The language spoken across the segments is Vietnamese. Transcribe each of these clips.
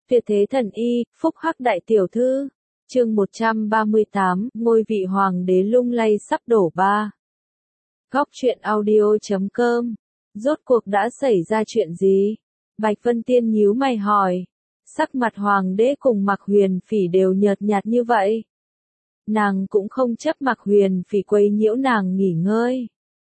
Tuyệt thế thần y, phúc hắc đại tiểu thư. Chương 138, ngôi vị hoàng đế lung lay sắp đổ ba. Góc truyện audio.com. Rốt cuộc đã xảy ra chuyện gì? Bạch Vân Tiên nhíu mày hỏi. Sắc mặt hoàng đế cùng Mạc Huyền Phỉ đều nhợt nhạt như vậy. Nàng cũng không chấp Mạc Huyền Phỉ quấy nhiễu nàng nghỉ ngơi.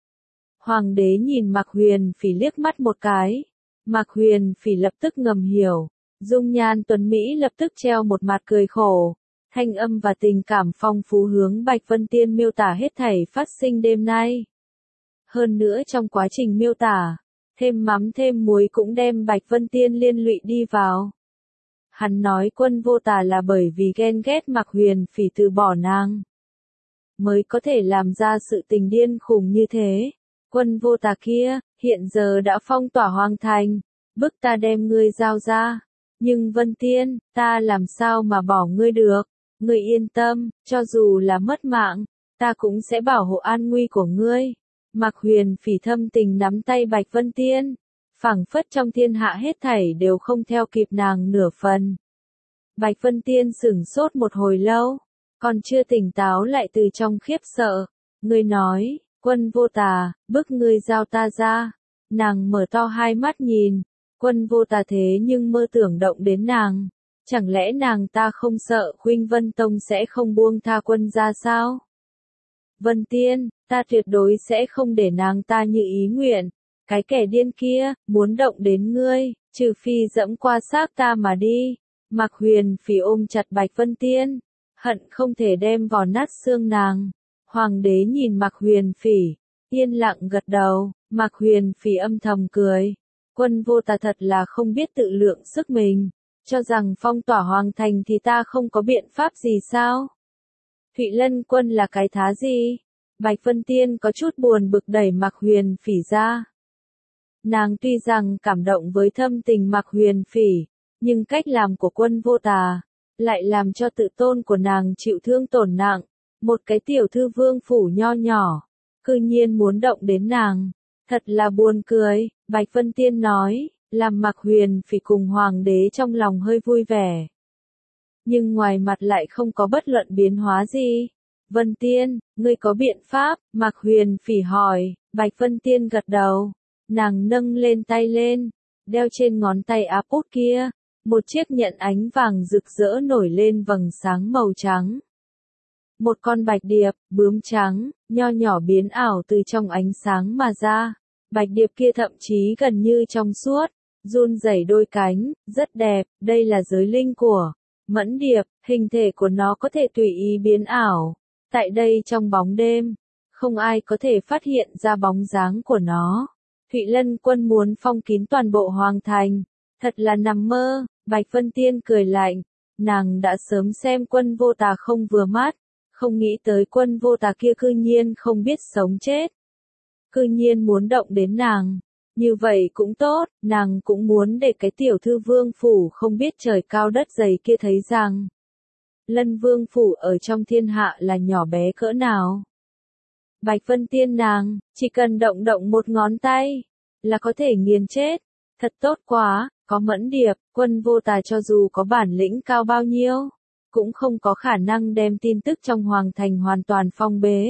Hoàng đế nhìn Mạc Huyền Phỉ liếc mắt một cái. Mạc Huyền Phỉ lập tức ngầm hiểu. Dung nhan tuấn Mỹ lập tức treo một mặt cười khổ. Thanh âm và tình cảm phong phú hướng Bạch Vân Tiên miêu tả hết thảy phát sinh đêm nay. Hơn nữa trong quá trình miêu tả, thêm mắm thêm muối cũng đem Bạch Vân Tiên liên lụy đi vào. Hắn nói Quân Vô Tà là bởi vì ghen ghét Mạc Huyền Phỉ từ bỏ nàng, mới có thể làm ra sự tình điên khùng như thế. Quân Vô Tà kia, hiện giờ đã phong tỏa hoàng thành, bức ta đem ngươi giao ra. Nhưng Vân Tiên, ta làm sao mà bỏ ngươi được? Ngươi yên tâm, cho dù là mất mạng, ta cũng sẽ bảo hộ an nguy của ngươi. Mạc Huyền Phỉ thâm tình nắm tay Bạch Vân Tiên, phảng phất trong thiên hạ hết thảy đều không theo kịp nàng nửa phần. Bạch Vân Tiên sửng sốt một hồi lâu, còn chưa tỉnh táo lại từ trong khiếp sợ. Ngươi nói, Quân Vô Tà, bức ngươi giao ta ra. Nàng mở to hai mắt nhìn. Quân Vô Tà thế nhưng mơ tưởng động đến nàng. Chẳng lẽ nàng ta không sợ Khuynh Vân Tông sẽ không buông tha quân ra sao? Vân Tiên, ta tuyệt đối sẽ không để nàng ta như ý nguyện. Cái kẻ điên kia, muốn động đến ngươi, trừ phi dẫm qua xác ta mà đi. Mạc Huyền Phỉ ôm chặt Bạch Vân Tiên, hận không thể đem vò nát xương nàng. Hoàng đế nhìn Mạc Huyền Phỉ, yên lặng gật đầu. Mạc Huyền Phỉ âm thầm cười. Quân Vô Tà thật là không biết tự lượng sức mình, cho rằng phong tỏa hoàng thành thì ta không có biện pháp gì sao? Thụy Lân Quân là cái thá gì? Bạch Vân Tiên có chút buồn bực đẩy Mạc Huyền Phỉ ra. Nàng tuy rằng cảm động với thâm tình Mạc Huyền Phỉ, nhưng cách làm của Quân Vô Tà lại làm cho tự tôn của nàng chịu thương tổn nặng. Một cái tiểu thư vương phủ nho nhỏ, cư nhiên muốn động đến nàng. Thật là buồn cười. Bạch Vân Tiên nói, làm Mạc Huyền Phỉ cùng hoàng đế trong lòng hơi vui vẻ. Nhưng ngoài mặt lại không có bất luận biến hóa gì. Vân Tiên, ngươi có biện pháp? Mạc Huyền Phỉ hỏi. Bạch Vân Tiên gật đầu. Nàng nâng lên tay lên, đeo trên ngón tay áp út kia. Một chiếc nhẫn ánh vàng rực rỡ nổi lên vầng sáng màu trắng. Một con bạch điệp, bướm trắng, nho nhỏ biến ảo từ trong ánh sáng mà ra. Bạch điệp kia thậm chí gần như trong suốt, run rẩy đôi cánh, rất đẹp. Đây là giới linh của Mẫn Điệp, hình thể của nó có thể tùy ý biến ảo. Tại đây trong bóng đêm, không ai có thể phát hiện ra bóng dáng của nó. Thụy Lân Quân muốn phong kín toàn bộ hoàng thành, thật là nằm mơ. Bạch Vân Tiên cười lạnh, nàng đã sớm xem Quân Vô Tà không vừa mắt, không nghĩ tới Quân Vô Tà kia cư nhiên không biết sống chết. Cư nhiên muốn động đến nàng. Như vậy cũng tốt, nàng cũng muốn để cái tiểu thư vương phủ không biết trời cao đất dày kia thấy rằng Lân vương phủ ở trong thiên hạ là nhỏ bé cỡ nào. Bạch Vân Tiên nàng, chỉ cần động động một ngón tay, là có thể nghiền chết. Thật tốt quá, có Mẫn Điệp, Quân Vô Tà cho dù có bản lĩnh cao bao nhiêu, cũng không có khả năng đem tin tức trong hoàng thành hoàn toàn phong bế.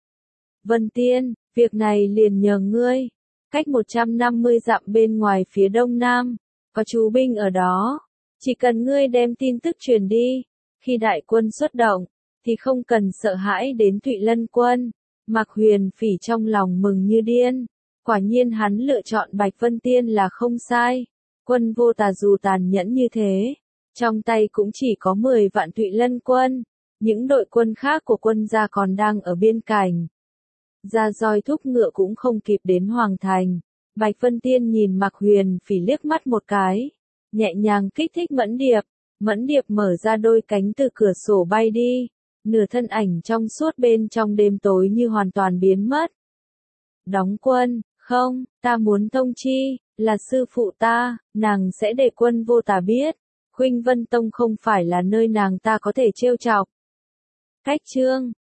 Vân Tiên, việc này liền nhờ ngươi. Cách 150 dặm bên ngoài phía đông nam, có chú binh ở đó. Chỉ cần ngươi đem tin tức truyền đi, khi đại quân xuất động, thì không cần sợ hãi đến Thụy Lân Quân. Mạc Huyền Phỉ trong lòng mừng như điên. Quả nhiên hắn lựa chọn Bạch Vân Tiên là không sai. Quân Vô Tà dù tàn nhẫn như thế, trong tay cũng chỉ có 10 vạn Thụy Lân Quân. Những đội quân khác của quân gia còn đang ở biên cảnh. Ra roi thúc ngựa cũng không kịp đến hoàng thành. Bạch Vân Tiên nhìn Mạc Huyền Phỉ liếc mắt một cái, nhẹ nhàng kích thích Mẫn Điệp. Mẫn Điệp mở ra đôi cánh từ cửa sổ bay đi, nửa thân ảnh trong suốt bên trong đêm tối như hoàn toàn biến mất. Đóng quân, không, ta muốn thông chi, là sư phụ ta, nàng sẽ để Quân Vô Tà biết. Khuynh Vân Tông không phải là nơi nàng ta có thể trêu chọc. Cách chương